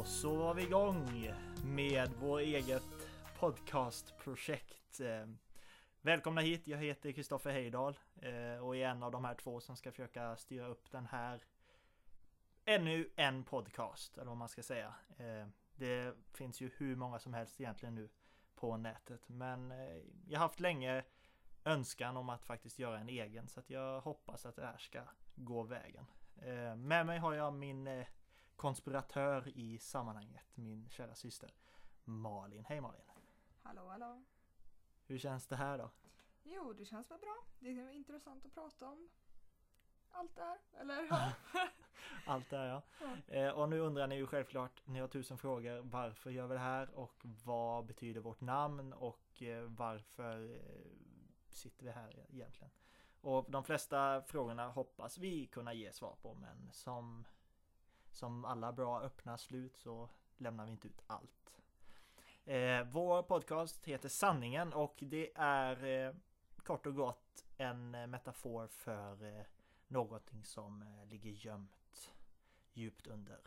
så var vi igång med vår eget podcastprojekt. Välkomna hit, jag heter Kristoffer Hejdal och är en av de här två som ska försöka styra upp den här ännu en podcast, eller vad man ska säga. Det finns ju hur många som helst egentligen nu på nätet, men jag har haft länge önskan om att faktiskt göra en egen, så att jag hoppas att det här ska gå vägen. Med mig har jag min konspiratör i sammanhanget, min kära syster Malin. Hej Malin. Hallå, hallå. Hur känns det här då? Jo, det känns väl bra. Det är intressant att prata om allt det här, eller? Ja. Allt det här, ja. Och nu undrar ni ju självklart, ni har 1000 frågor, varför gör vi det här och vad betyder vårt namn och varför sitter vi här egentligen? Och de flesta frågorna hoppas vi kunna ge svar på, men som alla bra öppna slut så lämnar vi inte ut allt. Vår podcast heter Sanningen och det är kort och gott en metafor för någonting som ligger gömt djupt under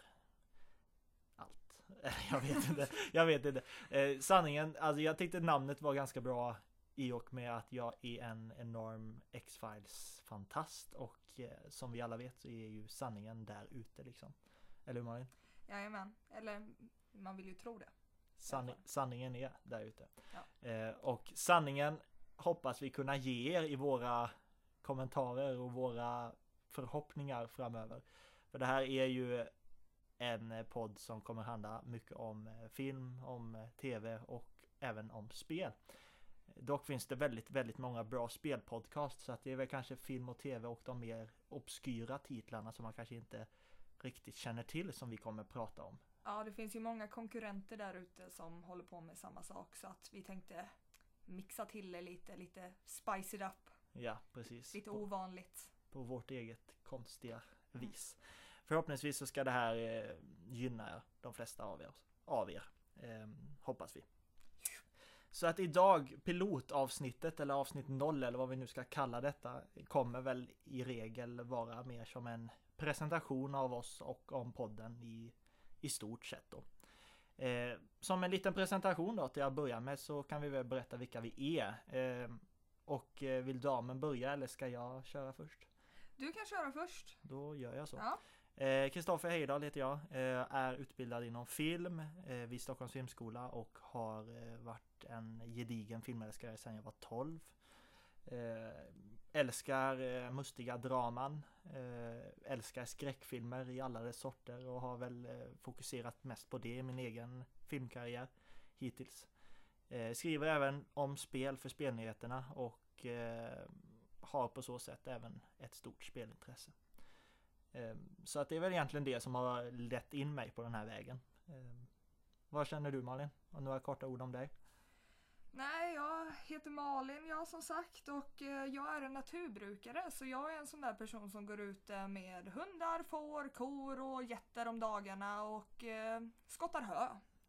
allt. Jag vet inte. Sanningen, alltså jag tyckte namnet var ganska bra i och med att jag är en enorm X-Files-fantast och som vi alla vet så är ju sanningen där ute liksom. Eller hur Malin? Jajamän, eller man vill ju tro det. Sanningen är där ute. Ja. Och sanningen hoppas vi kunna ge er i våra kommentarer och våra förhoppningar framöver. För det här är ju en podd som kommer handla mycket om film, om tv och även om spel. Dock finns det väldigt, väldigt många bra spelpodcast, så att det är väl kanske film och tv och de mer obskyra titlarna som man kanske inte riktigt känner till som vi kommer prata om. Ja, det finns ju många konkurrenter där ute som håller på med samma sak, så att vi tänkte mixa till det lite spice it up. Ja, precis. Lite ovanligt. På vårt eget konstiga vis. Förhoppningsvis så ska det här gynna de flesta av er. Hoppas vi. Så att idag, pilotavsnittet eller avsnitt 0 eller vad vi nu ska kalla detta, kommer väl i regel vara mer som en presentation av oss och om podden i stort sett då. Som en liten presentation då till att börja med så kan vi väl berätta vilka vi är. Och vill damen börja eller ska jag köra först? Du kan köra först. Då gör jag så. Ja. Kristoffer Hejdal heter jag, är utbildad inom film vid Stockholms filmskola och har varit en gedigen filmälskare sedan jag var 12. Älskar mustiga draman, älskar skräckfilmer i alla dess sorter och har väl fokuserat mest på det i min egen filmkarriär hittills. Skriver även om spel för spelnyheterna och har på så sätt även ett stort spelintresse. Så att det är väl egentligen det som har lett in mig på den här vägen. Vad känner du Malin? Och några korta ord om dig? Nej, jag heter Malin, jag som sagt, och jag är en naturbrukare, så jag är en sån där person som går ut med hundar, får, kor och getter om dagarna och skottar hö.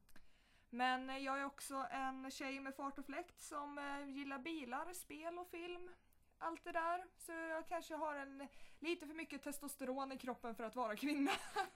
Men jag är också en tjej med fart och fläkt som gillar bilar, spel och film. Allt det där. Så jag kanske har lite för mycket testosteron i kroppen för att vara kvinna.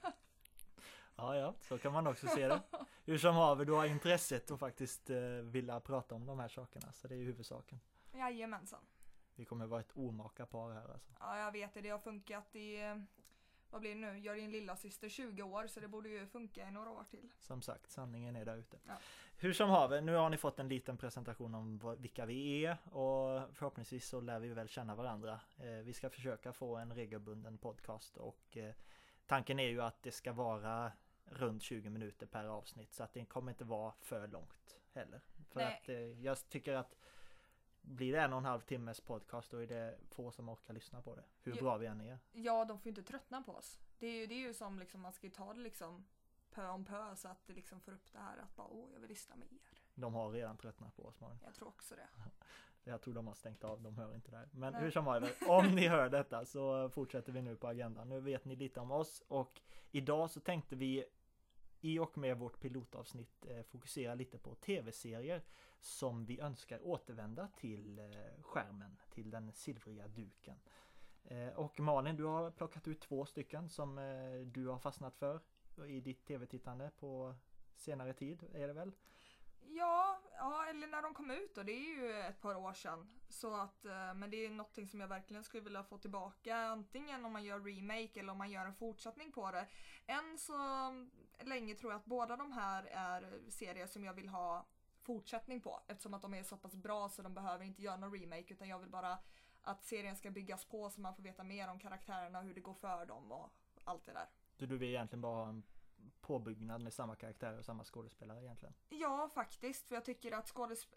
Ja, så kan man också se det. Hur som haver, du har intresset att faktiskt vilja prata om de här sakerna. Så det är ju huvudsaken. Jajamensan. Vi kommer vara ett omaka par här alltså. Ja, jag vet det. Det har funkat i... Vad blir det nu? Jag är din lilla syster 20 år, så det borde ju funka i några år till. Som sagt, sanningen är där ute. Ja. Hur som haver, nu har ni fått en liten presentation om vilka vi är och förhoppningsvis så lär vi väl känna varandra. Vi ska försöka få en regelbunden podcast och tanken är ju att det ska vara runt 20 minuter per avsnitt så att det kommer inte vara för långt heller. För att jag tycker att blir det 1,5 timmes podcast då är det få som orkar lyssna på det. Hur bra vi än är. Ja, de får inte tröttna på oss. Det är ju som liksom, man ska ju ta det liksom pö om pö så att det liksom får upp det här att bara, jag vill lyssna mer. De har redan tröttnat på oss, Malin. Jag tror också det. Jag tror de har stängt av, de hör inte det här. Men hur som helst, om ni hör detta så fortsätter vi nu på agendan. Nu vet ni lite om oss och idag så tänkte vi i och med vårt pilotavsnitt fokusera lite på tv-serier som vi önskar återvända till skärmen, till den silvriga duken. Och Malin, du har plockat ut 2 stycken som du har fastnat för. i ditt tv-tittande på senare tid, är det väl? Ja, eller när de kom ut då, det är ju ett par år sedan. Så att, men det är någonting som jag verkligen skulle vilja få tillbaka, antingen om man gör remake eller om man gör en fortsättning på det. Än så länge tror jag att båda de här är serier som jag vill ha fortsättning på, eftersom att de är så pass bra så de behöver inte göra någon remake, utan jag vill bara att serien ska byggas på så man får veta mer om karaktärerna, hur det går för dem och allt det där. Så du vill egentligen bara ha en påbyggnad med samma karaktär och samma skådespelare egentligen? Ja, faktiskt. För jag tycker att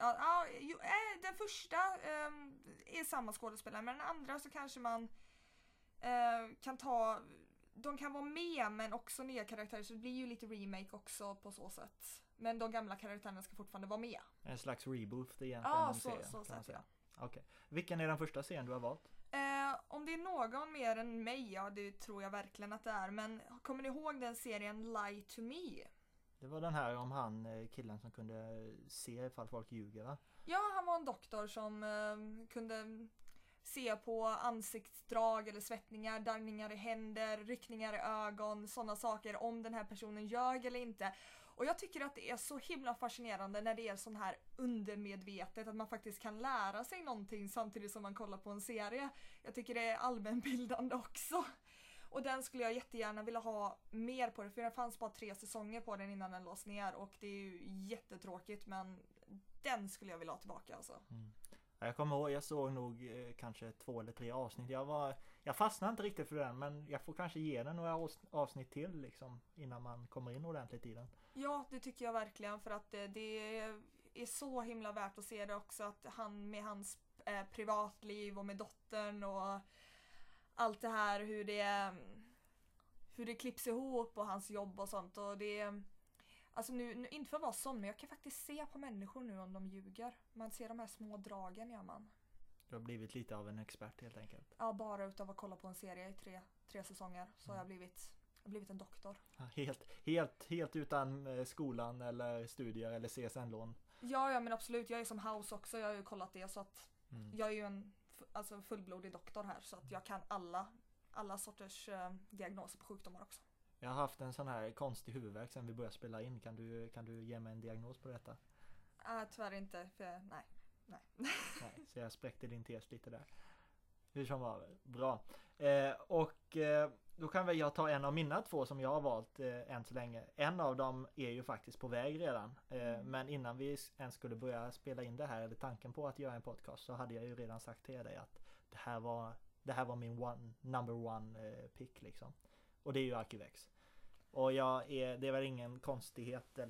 den första är samma skådespelare, men den andra så kanske man kan ta... De kan vara med, men också nya karaktärer, så det blir ju lite remake också på så sätt. Men de gamla karaktärerna ska fortfarande vara med. En slags reboot egentligen? Ja, så sätt, ja. Okej. Vilken är den första serien du har valt? Om det är någon mer än mig, ja det tror jag verkligen att det är. Men kommer ni ihåg den serien Lie to Me? Det var den här om han killen som kunde se ifall folk ljuger, va? Ja, han var en doktor som kunde se på ansiktsdrag eller svettningar, darrningar i händer, ryckningar i ögon, sådana saker, om den här personen ljög eller inte. Och jag tycker att det är så himla fascinerande när det är sån här undermedvetet, att man faktiskt kan lära sig någonting samtidigt som man kollar på en serie. Jag tycker det är allmänbildande också. Och den skulle jag jättegärna vilja ha mer på det, för det fanns bara 3 säsonger på den innan den lades ner, och det är ju jättetråkigt, men den skulle jag vilja ha tillbaka alltså. Mm. Jag kommer ihåg, jag såg nog kanske 2 eller 3 avsnitt. Jag fastnade inte riktigt för den, men jag får kanske ge den några avsnitt till liksom, innan man kommer in ordentligt i den. Ja, det tycker jag verkligen, för att det är så himla värt att se det också, att han med hans privatliv och med dottern och allt det här, hur det klipps ihop och hans jobb och sånt, och det alltså nu inte för att vara sån, men jag kan faktiskt se på människor nu om de ljuger. Man ser de här små dragen, gör man. Du har blivit lite av en expert helt enkelt. Ja, bara utav att kolla på en serie i 3 säsonger så har jag blivit en doktor. Helt utan skolan eller studier eller CSN-lån. Ja, men absolut. Jag är som House också. Jag har ju kollat det, så att jag är ju en fullblodig doktor här, så att jag kan alla sorters diagnoser på sjukdomar också. Jag har haft en sån här konstig huvudvärk sen vi började spela in. Kan du ge mig en diagnos på detta? Tyvärr inte, för nej. Nej, så jag spräckte din tes lite där. Hur som var bra. Då kan väl jag ta en av mina 2 som jag har valt än så länge. En av dem är ju faktiskt på väg redan. Men innan vi ens skulle börja spela in det här, eller tanken på att göra en podcast, så hade jag ju redan sagt till dig att det här var min number one pick liksom. Och det är ju Arkivex. Och det är väl ingen konstighet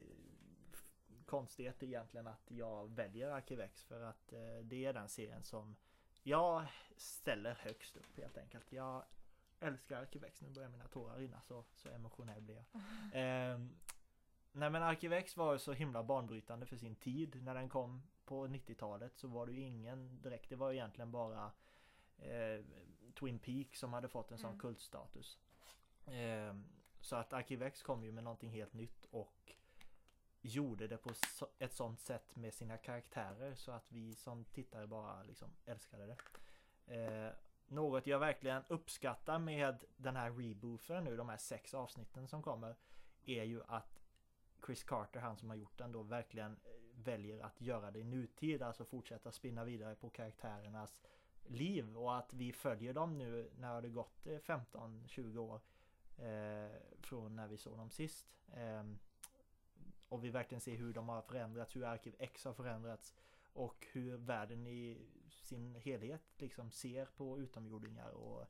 egentligen att jag väljer Arkivex, för att det är den serien som jag ställer högst upp helt enkelt. Jag älskar Arkivex. Nu börjar mina tårar rinna, så emotionell blir jag. Nej, men Arkivex var ju så himla banbrytande för sin tid. När den kom på 90-talet så var det ju ingen direkt. Det var ju egentligen bara Twin Peaks som hade fått en sån kultstatus. Så att Arkivex kom ju med någonting helt nytt och gjorde det på ett sånt sätt med sina karaktärer så att vi som tittare bara liksom älskade det. Något jag verkligen uppskattar med den här rebooten nu, de här 6 avsnitten som kommer, är ju att Chris Carter, han som har gjort den, då verkligen väljer att göra det i nutid, alltså fortsätta spinna vidare på karaktärernas liv, och att vi följer dem nu när det gått 15-20 år från när vi såg dem sist. Och vi verkligen ser hur de har förändrats, hur Arkiv X har förändrats och hur världen i sin helhet liksom ser på utomjordingar och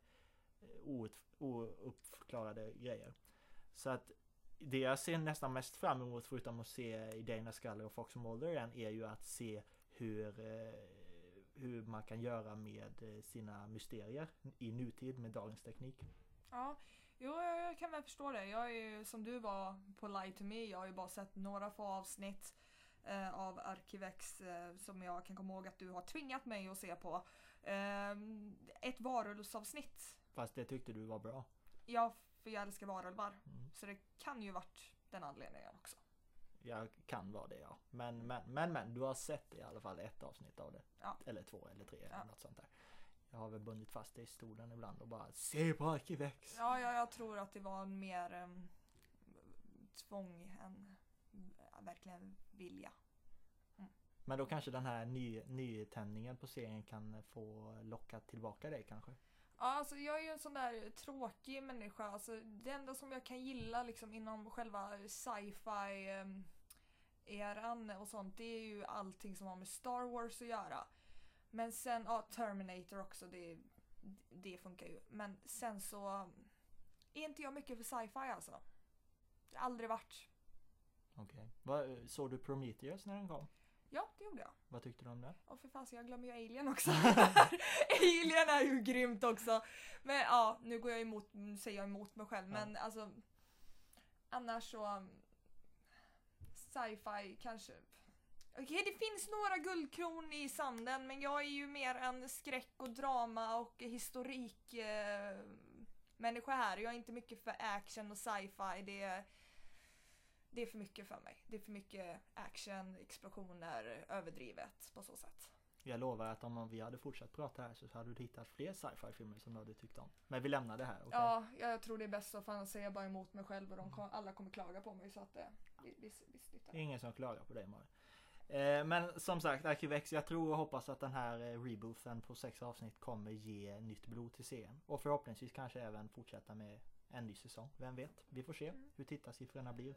ouppklarade grejer. Så att det jag ser nästan mest fram emot, förutom att se Dana Scully och Fox Mulder igen, är ju att se hur man kan göra med sina mysterier i nutid med dagens teknik. Ja, jag kan väl förstå det. Jag är ju, som du var på Lie to Me, jag har ju bara sett några få avsnitt av Arkivex som jag kan komma ihåg att du har tvingat mig att se på. Ett varulvsavsnitt. Fast det tyckte du var bra. Ja, för jag älskar varulvar. Så det kan ju varit den anledningen också. Jag kan vara det, ja. Men du har sett i alla fall 1 avsnitt av det. Ja. Eller 2 eller 3 eller något sånt där. Jag har väl bundit fast det i stolen ibland och bara se på Arkivex. Ja, jag tror att det var tvång än verkligen vilja. Men då kanske den här nytändningen på serien kan få locka tillbaka dig kanske? Ja, alltså jag är ju en sån där tråkig människa. Alltså, det enda som jag kan gilla liksom inom själva sci-fi eran och sånt, det är ju allting som har med Star Wars att göra. Men sen, Terminator också, det funkar ju. Men sen så är inte jag mycket för sci-fi alltså. Det har aldrig varit. Okej. Såg du Prometheus när den kom? Ja, det gjorde jag. Vad tyckte du om det? Och för fan, jag glömmer ju Alien också. Alien är ju grymt också. Men ja, nu säger jag emot mig själv. Men alltså, annars så sci-fi kanske. Okej, det finns några guldkron i sanden, men jag är ju mer en skräck och drama och historik människa här. Jag är inte mycket för action och sci-fi. Det är för mycket för mig. Det är för mycket action, explosioner, överdrivet på så sätt. Jag lovar att om vi hade fortsatt prata här så hade du hittat fler sci-fi-filmer som du hade tyckt om. Men vi lämnar det här, okay? Ja, jag tror det är bäst att fan säga bara emot mig själv och alla kommer klaga på mig så att vi sluttar. Ingen som klagar på dig, Mari. Men som sagt, Arkiv X, jag tror och hoppas att den här rebooten på 6 avsnitt kommer ge nytt blod till serien. Och förhoppningsvis kanske även fortsätta med en ny säsong. Vem vet? Vi får se hur tittarsiffrorna blir.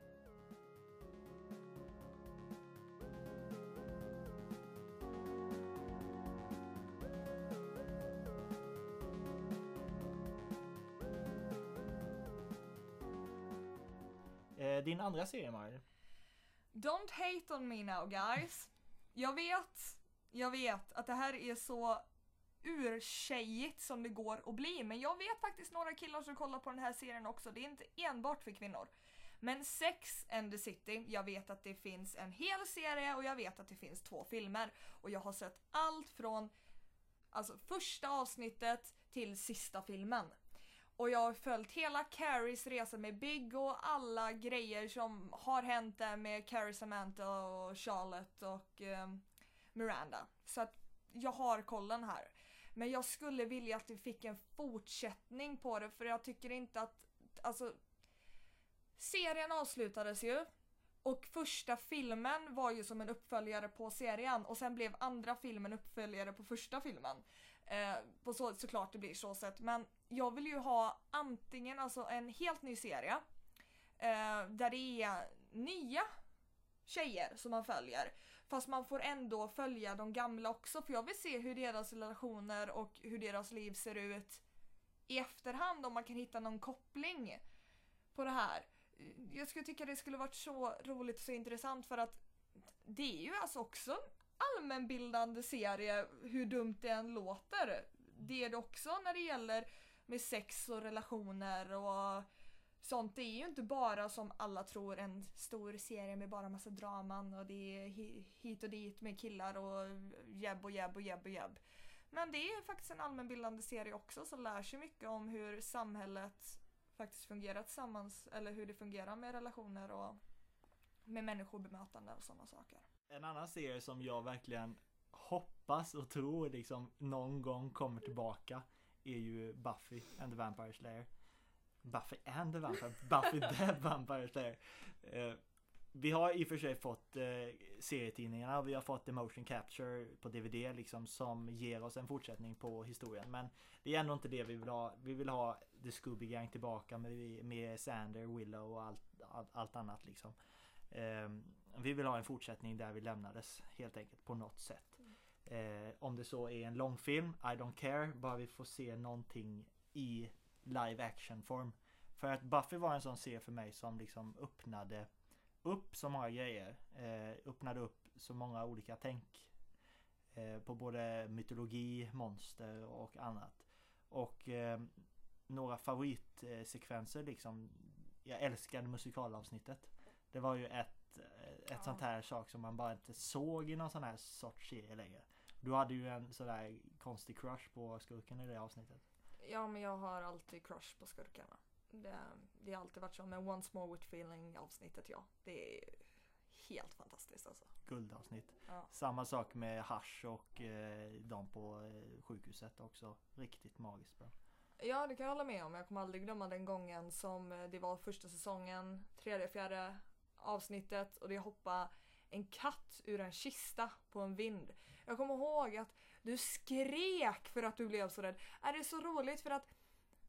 Din andra serie, Mari? Don't hate on me now, guys. Jag vet att det här är så urtjejigt som det går att bli. Men jag vet faktiskt några killar som kollar på den här serien också. Det är inte enbart för kvinnor. Men Sex and the City, jag vet att det finns en hel serie och jag vet att det finns 2 filmer. Och jag har sett allt från första avsnittet till sista filmen. Och jag har följt hela Carries resa med Big och alla grejer som har hänt där med Carrie, Samantha och Charlotte och Miranda. Så att jag har kollen här. Men jag skulle vilja att vi fick en fortsättning på det, för jag tycker inte att... serien avslutades ju. Och första filmen var ju som en uppföljare på serien. Och sen blev andra filmen uppföljare på första filmen. På såklart det blir så sätt. Men jag vill ju ha antingen en helt ny serie. Där det är nya tjejer som man följer. Fast man får ändå följa de gamla också. För jag vill se hur deras relationer och hur deras liv ser ut i efterhand. Om man kan hitta någon koppling på det här. Jag skulle tycka det skulle varit så roligt och så intressant, för att det är ju också en allmänbildande serie, hur dumt det än låter. Det är det också när det gäller med sex och relationer och sånt. Det är ju inte bara som alla tror en stor serie med bara massa draman och det är hit och dit med killar och jabb. Men det är faktiskt en allmänbildande serie också som lär sig mycket om hur samhället faktiskt fungerar tillsammans, eller hur det fungerar med relationer och med människobemötande och sådana saker. En annan serie som jag verkligen hoppas och tror liksom någon gång kommer tillbaka är ju Buffy and the Vampire Slayer. Buffy the Vampire Slayer. Vi har i och för sig fått serietidningarna, vi har fått the motion capture på DVD liksom, som ger oss en fortsättning på historien, men det är ändå inte det vi vill ha. Vi vill ha The Scooby Gang tillbaka med Sander, Willow och allt annat liksom. Vi vill ha en fortsättning där vi lämnades helt enkelt på något sätt. Om det så är en långfilm, I don't care, bara vi får se någonting i live action form. För att Buffy var en sån serie för mig som liksom öppnade upp så många grejer, öppnade upp så många olika tänk på både mytologi, monster och annat. Och några favoritsekvenser liksom, jag älskade musikalavsnittet. Det var ju ett sånt här sak som man bara inte såg i någon sån här sorts serie längre. Du hade ju en sådär konstig crush på skurken i det avsnittet. Ja, men jag har alltid crush på skurkarna. Det har alltid varit så med Once More With Feeling avsnittet, ja. Det är helt fantastiskt alltså. Guldavsnitt. Ja. Samma sak med Hush och de på sjukhuset också. Riktigt magiskt bra. Ja, det kan jag hålla med om. Jag kommer aldrig glömma den gången som det var första säsongen, 3:e, 4:e avsnittet och det hoppade en katt ur en kista på en vind. Jag kommer ihåg att du skrek för att du blev så rädd. Är det så roligt för att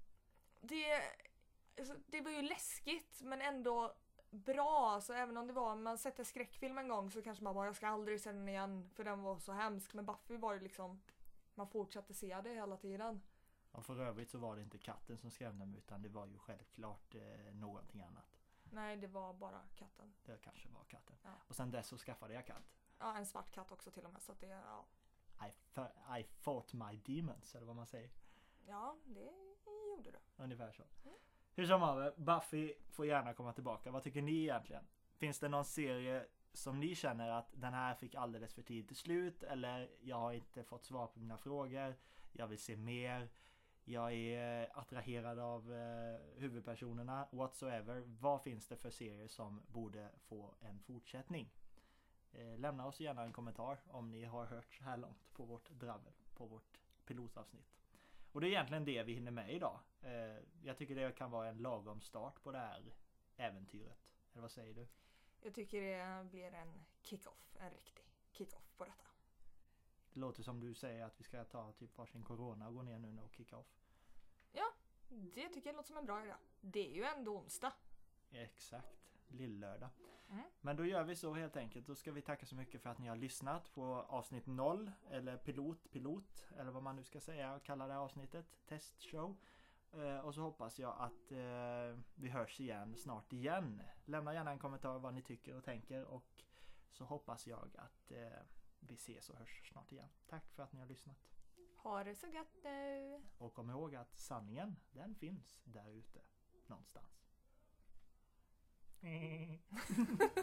det var ju läskigt men ändå bra. Så även om det var, man sett en skräckfilm en gång så kanske man bara, jag ska aldrig se den igen för den var så hemsk. Men Buffy var ju liksom, man fortsatte se det hela tiden. Och för övrigt så var det inte katten som skrämde mig utan det var ju självklart någonting annat. Nej, det var bara katten. Det kanske var katten. Ja. Och sen dess så skaffade jag katt. Ja, en svart katt också till och med. Så att det, ja. I fought my demons, eller vad man säger. Ja, det gjorde du. Ungefär så. Hur som helst, Buffy får gärna komma tillbaka. Vad tycker ni egentligen? Finns det någon serie som ni känner att den här fick alldeles för tidigt slut? Eller jag har inte fått svar på mina frågor. Jag vill se mer. Jag är attraherad av huvudpersonerna. Whatsoever. Vad finns det för serier som borde få en fortsättning? Lämna oss gärna en kommentar om ni har hört så här långt på vårt dravel, på vårt pilotavsnitt. Och det är egentligen det vi hinner med idag. Jag tycker det kan vara en lagom start på det här äventyret. Eller vad säger du? Jag tycker det blir en kick-off, en riktig kick-off på detta. Det låter som du säger att vi ska ta typ varsin corona och gå ner nu och kicka off. Ja, det tycker jag låter som en bra idé. Det är ju ändå onsdag. Exakt, lillördag. Mm. Men då gör vi så helt enkelt. Då ska vi tacka så mycket för att ni har lyssnat på avsnitt 0 eller pilot eller vad man nu ska säga och kalla det här avsnittet, testshow. Och så hoppas jag att vi hörs igen snart igen. Lämna gärna en kommentar vad ni tycker och tänker och så hoppas jag att vi ses och hörs snart igen. Tack för att ni har lyssnat. Ha det så gött nu! Och kom ihåg att sanningen, den finns där ute någonstans.